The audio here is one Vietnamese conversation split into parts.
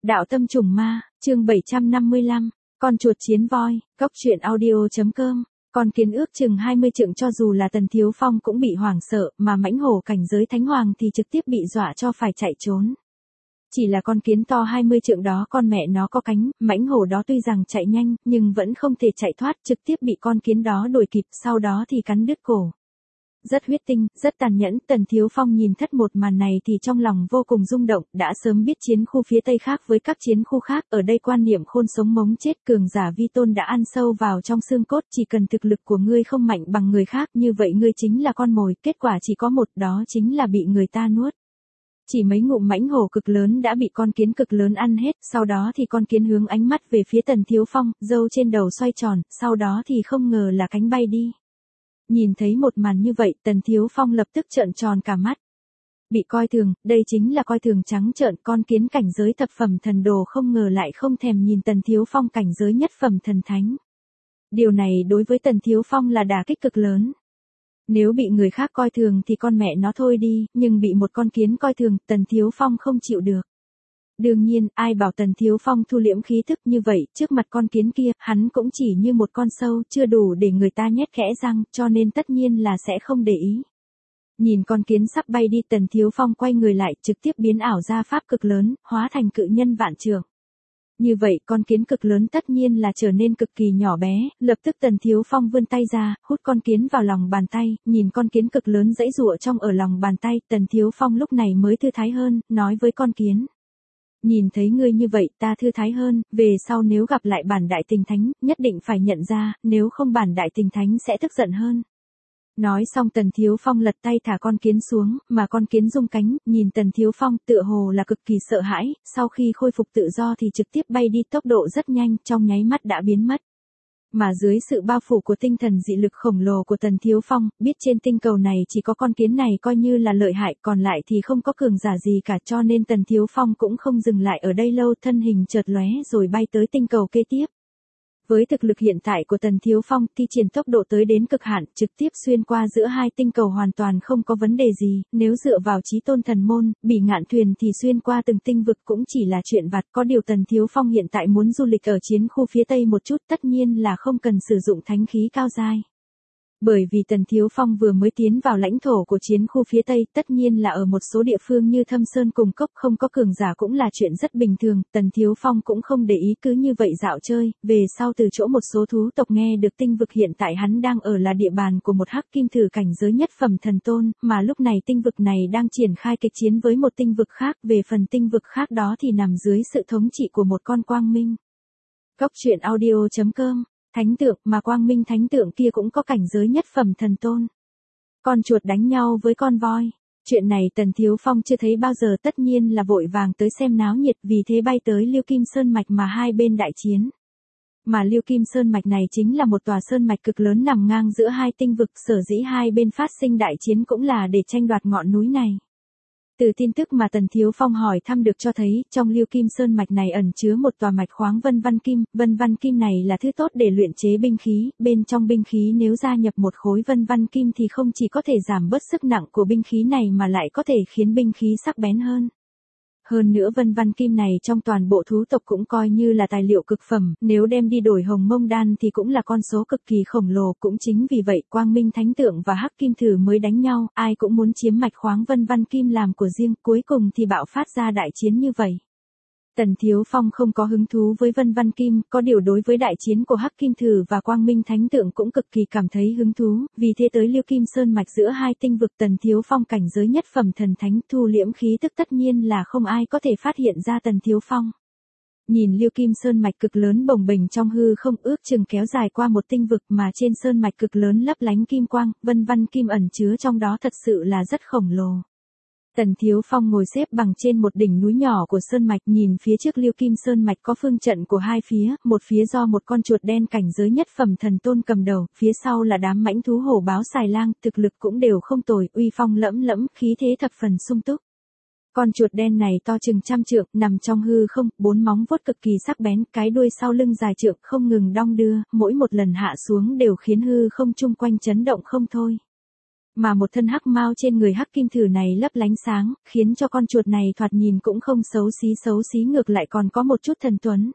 Đạo tâm trùng ma, chương 755, con chuột chiến voi, Cóc truyện audio.com. Con kiến ước chừng 20 trượng, cho dù là Tần Thiếu Phong cũng bị hoảng sợ, mà mãnh hổ cảnh giới thánh hoàng thì trực tiếp bị dọa cho phải chạy trốn. Chỉ là con kiến to 20 trượng đó, con mẹ nó có cánh, mãnh hổ đó tuy rằng chạy nhanh, nhưng vẫn không thể chạy thoát, trực tiếp bị con kiến đó đuổi kịp, sau đó thì cắn đứt cổ. Rất huyết tinh, rất tàn nhẫn. Tần Thiếu Phong nhìn thất một màn này thì trong lòng vô cùng rung động, đã sớm biết chiến khu phía Tây khác với các chiến khu khác, ở đây quan niệm khôn sống mống chết, cường giả vi tôn đã ăn sâu vào trong xương cốt, chỉ cần thực lực của ngươi không mạnh bằng người khác, như vậy ngươi chính là con mồi, kết quả chỉ có một, đó chính là bị người ta nuốt. Chỉ mấy ngụm mãnh hổ cực lớn đã bị con kiến cực lớn ăn hết, sau đó thì con kiến hướng ánh mắt về phía Tần Thiếu Phong, râu trên đầu xoay tròn, sau đó thì không ngờ là cánh bay đi. Nhìn thấy một màn như vậy, Tần Thiếu Phong lập tức trợn tròn cả mắt. Bị coi thường, đây chính là coi thường trắng trợn, con kiến cảnh giới thập phẩm thần đồ không ngờ lại không thèm nhìn Tần Thiếu Phong cảnh giới nhất phẩm thần thánh. Điều này đối với Tần Thiếu Phong là đả kích cực lớn. Nếu bị người khác coi thường thì con mẹ nó thôi đi, nhưng bị một con kiến coi thường, Tần Thiếu Phong không chịu được. Đương nhiên, ai bảo Tần Thiếu Phong thu liễm khí thức như vậy, trước mặt con kiến kia, hắn cũng chỉ như một con sâu, chưa đủ để người ta nhét kẽ răng, cho nên tất nhiên là sẽ không để ý. Nhìn con kiến sắp bay đi, Tần Thiếu Phong quay người lại, trực tiếp biến ảo ra pháp cực lớn, hóa thành cự nhân vạn trượng. Như vậy, con kiến cực lớn tất nhiên là trở nên cực kỳ nhỏ bé, lập tức Tần Thiếu Phong vươn tay ra, hút con kiến vào lòng bàn tay, nhìn con kiến cực lớn giãy giụa trong ở lòng bàn tay, Tần Thiếu Phong lúc này mới thư thái hơn, nói với con kiến. Nhìn thấy ngươi như vậy, ta thư thái hơn, về sau nếu gặp lại bản đại tình thánh, nhất định phải nhận ra, nếu không bản đại tình thánh sẽ tức giận hơn. Nói xong Tần Thiếu Phong lật tay thả con kiến xuống, mà con kiến rung cánh, nhìn Tần Thiếu Phong tựa hồ là cực kỳ sợ hãi, sau khi khôi phục tự do thì trực tiếp bay đi, tốc độ rất nhanh, trong nháy mắt đã biến mất. Mà dưới sự bao phủ của tinh thần dị lực khổng lồ của Tần Thiếu Phong, biết trên tinh cầu này chỉ có con kiến này coi như là lợi hại, còn lại thì không có cường giả gì cả, cho nên Tần Thiếu Phong cũng không dừng lại ở đây lâu, thân hình chợt lóe rồi bay tới tinh cầu kế tiếp. Với thực lực hiện tại của Tần Thiếu Phong, thi triển tốc độ tới đến cực hạn, trực tiếp xuyên qua giữa hai tinh cầu hoàn toàn không có vấn đề gì, nếu dựa vào chí tôn thần môn, bỉ ngạn thuyền thì xuyên qua từng tinh vực cũng chỉ là chuyện vặt, có điều Tần Thiếu Phong hiện tại muốn du lịch ở chiến khu phía Tây một chút, tất nhiên là không cần sử dụng thánh khí cao giai. Bởi vì Tần Thiếu Phong vừa mới tiến vào lãnh thổ của chiến khu phía Tây, tất nhiên là ở một số địa phương như Thâm Sơn cùng Cốc không có cường giả cũng là chuyện rất bình thường, Tần Thiếu Phong cũng không để ý, cứ như vậy dạo chơi, về sau từ chỗ một số thú tộc nghe được tinh vực hiện tại hắn đang ở là địa bàn của một hắc kim thử cảnh giới nhất phẩm thần tôn, mà lúc này tinh vực này đang triển khai kịch chiến với một tinh vực khác, về phần tinh vực khác đó thì nằm dưới sự thống trị của một con quang minh. Cóc truyện audio.com. Thánh tượng, mà quang minh thánh tượng kia cũng có cảnh giới nhất phẩm thần tôn. Con chuột đánh nhau với con voi. Chuyện này Tần Thiếu Phong chưa thấy bao giờ, tất nhiên là vội vàng tới xem náo nhiệt, vì thế bay tới Liêu Kim Sơn Mạch mà hai bên đại chiến. Mà Liêu Kim Sơn Mạch này chính là một tòa sơn mạch cực lớn nằm ngang giữa hai tinh vực, sở dĩ hai bên phát sinh đại chiến cũng là để tranh đoạt ngọn núi này. Từ tin tức mà Tần Thiếu Phong hỏi thăm được cho thấy, trong Liêu Kim Sơn Mạch này ẩn chứa một tòa mạch khoáng vân văn kim này là thứ tốt để luyện chế binh khí, bên trong binh khí nếu gia nhập một khối vân văn kim thì không chỉ có thể giảm bớt sức nặng của binh khí này mà lại có thể khiến binh khí sắc bén hơn. Hơn nữa vân văn kim này trong toàn bộ thú tộc cũng coi như là tài liệu cực phẩm, nếu đem đi đổi hồng mông đan thì cũng là con số cực kỳ khổng lồ, cũng chính vì vậy quang minh thánh tượng và hắc kim thử mới đánh nhau, ai cũng muốn chiếm mạch khoáng vân văn kim làm của riêng, cuối cùng thì bạo phát ra đại chiến như vậy. Tần Thiếu Phong không có hứng thú với vân văn kim, có điều đối với đại chiến của hắc kim thử và quang minh thánh tượng cũng cực kỳ cảm thấy hứng thú, vì thế tới Liêu Kim Sơn Mạch giữa hai tinh vực, Tần Thiếu Phong cảnh giới nhất phẩm thần thánh, thu liễm khí tức, tất nhiên là không ai có thể phát hiện ra Tần Thiếu Phong. Nhìn Liêu Kim Sơn Mạch cực lớn bồng bềnh trong hư không, ước chừng kéo dài qua một tinh vực, mà trên sơn mạch cực lớn lấp lánh kim quang, vân văn kim ẩn chứa trong đó thật sự là rất khổng lồ. Tần Thiếu Phong ngồi xếp bằng trên một đỉnh núi nhỏ của sơn mạch, nhìn phía trước Liêu Kim Sơn Mạch có phương trận của hai phía, một phía do một con chuột đen cảnh giới nhất phẩm thần tôn cầm đầu, phía sau là đám mãnh thú hổ báo xài lang, thực lực cũng đều không tồi, uy phong lẫm lẫm, khí thế thập phần sung túc. Con chuột đen này to chừng trăm trượng, nằm trong hư không, bốn móng vuốt cực kỳ sắc bén, cái đuôi sau lưng dài trượng không ngừng đong đưa, mỗi một lần hạ xuống đều khiến hư không chung quanh chấn động không thôi. Mà một thân hắc mao trên người hắc kim thử này lấp lánh sáng, khiến cho con chuột này thoạt nhìn cũng không xấu xí ngược lại còn có một chút thần tuấn.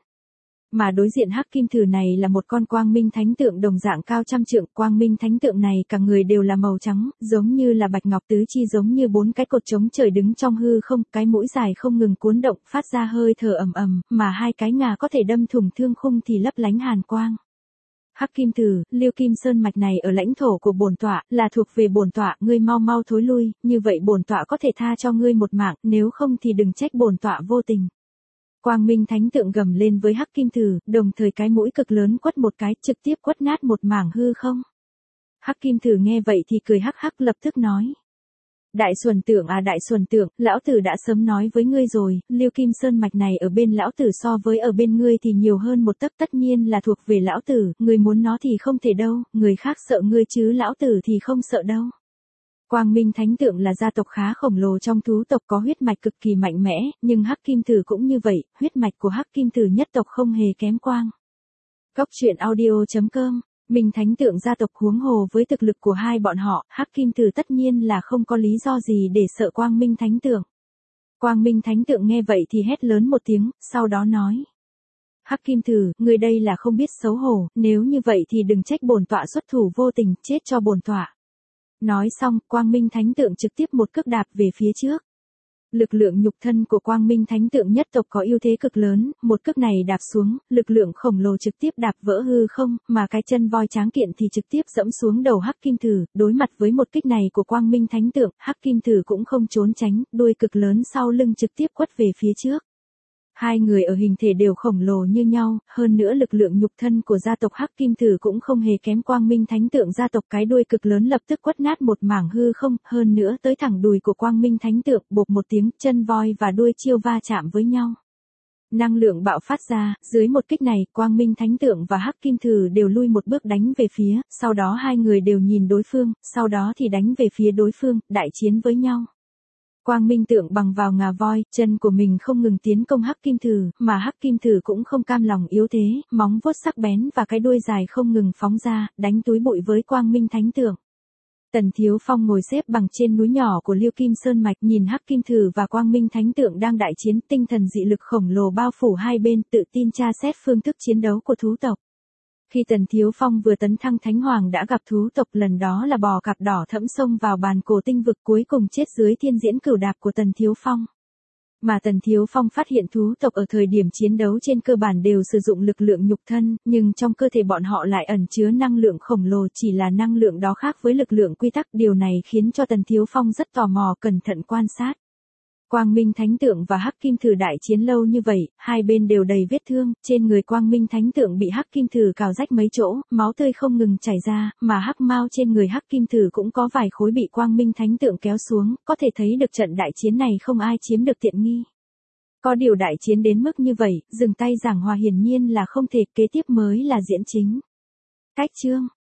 Mà đối diện hắc kim thử này là một con quang minh thánh tượng đồng dạng cao trăm trượng, quang minh thánh tượng này cả người đều là màu trắng, giống như là bạch ngọc tứ chi giống như bốn cái cột trống trời đứng trong hư không, cái mũi dài không ngừng cuốn động, phát ra hơi thở ầm ầm, mà hai cái ngà có thể đâm thủng thương khung thì lấp lánh hàn quang. Hắc kim thử, Liêu Kim Sơn mạch này ở lãnh thổ của bổn tọa, là thuộc về bổn tọa, ngươi mau mau thối lui, như vậy bổn tọa có thể tha cho ngươi một mạng, nếu không thì đừng trách bổn tọa vô tình. Quang minh thánh tượng gầm lên với hắc kim thử, đồng thời cái mũi cực lớn quất một cái, trực tiếp quất nát một mảng hư không. Hắc kim thử nghe vậy thì cười hắc hắc lập tức nói. Đại xuẩn tượng à đại xuẩn tượng, lão tử đã sớm nói với ngươi rồi, Liêu Kim Sơn mạch này ở bên lão tử so với ở bên ngươi thì nhiều hơn một tấc, tất nhiên là thuộc về lão tử, ngươi muốn nó thì không thể đâu, người khác sợ ngươi chứ lão tử thì không sợ đâu. Quang Minh Thánh Tượng là gia tộc khá khổng lồ trong thú tộc có huyết mạch cực kỳ mạnh mẽ, nhưng Hắc Kim Thử cũng như vậy, huyết mạch của Hắc Kim Thử nhất tộc không hề kém Quang. Cốc truyện audio.com, Minh Thánh Tượng gia tộc huống hồ với thực lực của hai bọn họ, Hắc Kim Thử tất nhiên là không có lý do gì để sợ Quang Minh Thánh Tượng. Quang Minh Thánh Tượng nghe vậy thì hét lớn một tiếng, sau đó nói. Hắc Kim Thử, người đây là không biết xấu hổ, nếu như vậy thì đừng trách bổn tọa xuất thủ vô tình, chết cho bổn tọa. Nói xong, Quang Minh Thánh Tượng trực tiếp một cước đạp về phía trước. Lực lượng nhục thân của Quang Minh Thánh Tượng nhất tộc có ưu thế cực lớn, một cước này đạp xuống, lực lượng khổng lồ trực tiếp đạp vỡ hư không, mà cái chân voi tráng kiện thì trực tiếp dẫm xuống đầu Hắc Kim Thử, đối mặt với một kích này của Quang Minh Thánh Tượng, Hắc Kim Thử cũng không trốn tránh, đuôi cực lớn sau lưng trực tiếp quất về phía trước. Hai người ở hình thể đều khổng lồ như nhau, hơn nữa lực lượng nhục thân của gia tộc Hắc Kim Thử cũng không hề kém Quang Minh Thánh Tượng gia tộc, cái đuôi cực lớn lập tức quất nát một mảng hư không, hơn nữa tới thẳng đùi của Quang Minh Thánh Tượng, bộp một tiếng, chân voi và đuôi chiêu va chạm với nhau. Năng lượng bạo phát ra, dưới một kích này, Quang Minh Thánh Tượng và Hắc Kim Thử đều lui một bước đánh về phía, sau đó hai người đều nhìn đối phương, sau đó thì đánh về phía đối phương, đại chiến với nhau. Quang Minh Tượng bằng vào ngà voi, chân của mình không ngừng tiến công Hắc Kim Thử, mà Hắc Kim Thử cũng không cam lòng yếu thế, móng vuốt sắc bén và cái đuôi dài không ngừng phóng ra, đánh túi bụi với Quang Minh Thánh Tượng. Tần Thiếu Phong ngồi xếp bằng trên núi nhỏ của Liêu Kim Sơn Mạch, nhìn Hắc Kim Thử và Quang Minh Thánh Tượng đang đại chiến, tinh thần dị lực khổng lồ bao phủ hai bên, tự tin tra xét phương thức chiến đấu của thú tộc. Khi Tần Thiếu Phong vừa tấn thăng Thánh Hoàng đã gặp thú tộc, lần đó là bò cạp đỏ thẫm xông vào bàn cổ tinh vực, cuối cùng chết dưới thiên diễn cửu đạp của Tần Thiếu Phong. Mà Tần Thiếu Phong phát hiện thú tộc ở thời điểm chiến đấu trên cơ bản đều sử dụng lực lượng nhục thân, nhưng trong cơ thể bọn họ lại ẩn chứa năng lượng khổng lồ, chỉ là năng lượng đó khác với lực lượng quy tắc, điều này khiến cho Tần Thiếu Phong rất tò mò, cẩn thận quan sát. Quang Minh Thánh Tượng và Hắc Kim Thử đại chiến lâu như vậy, hai bên đều đầy vết thương, trên người Quang Minh Thánh Tượng bị Hắc Kim Thử cào rách mấy chỗ, máu tươi không ngừng chảy ra, mà hắc mao trên người Hắc Kim Thử cũng có vài khối bị Quang Minh Thánh Tượng kéo xuống, có thể thấy được trận đại chiến này không ai chiếm được tiện nghi. Có điều đại chiến đến mức như vậy, dừng tay giảng hòa hiển nhiên là không thể, kế tiếp mới là diễn chính. Cách chương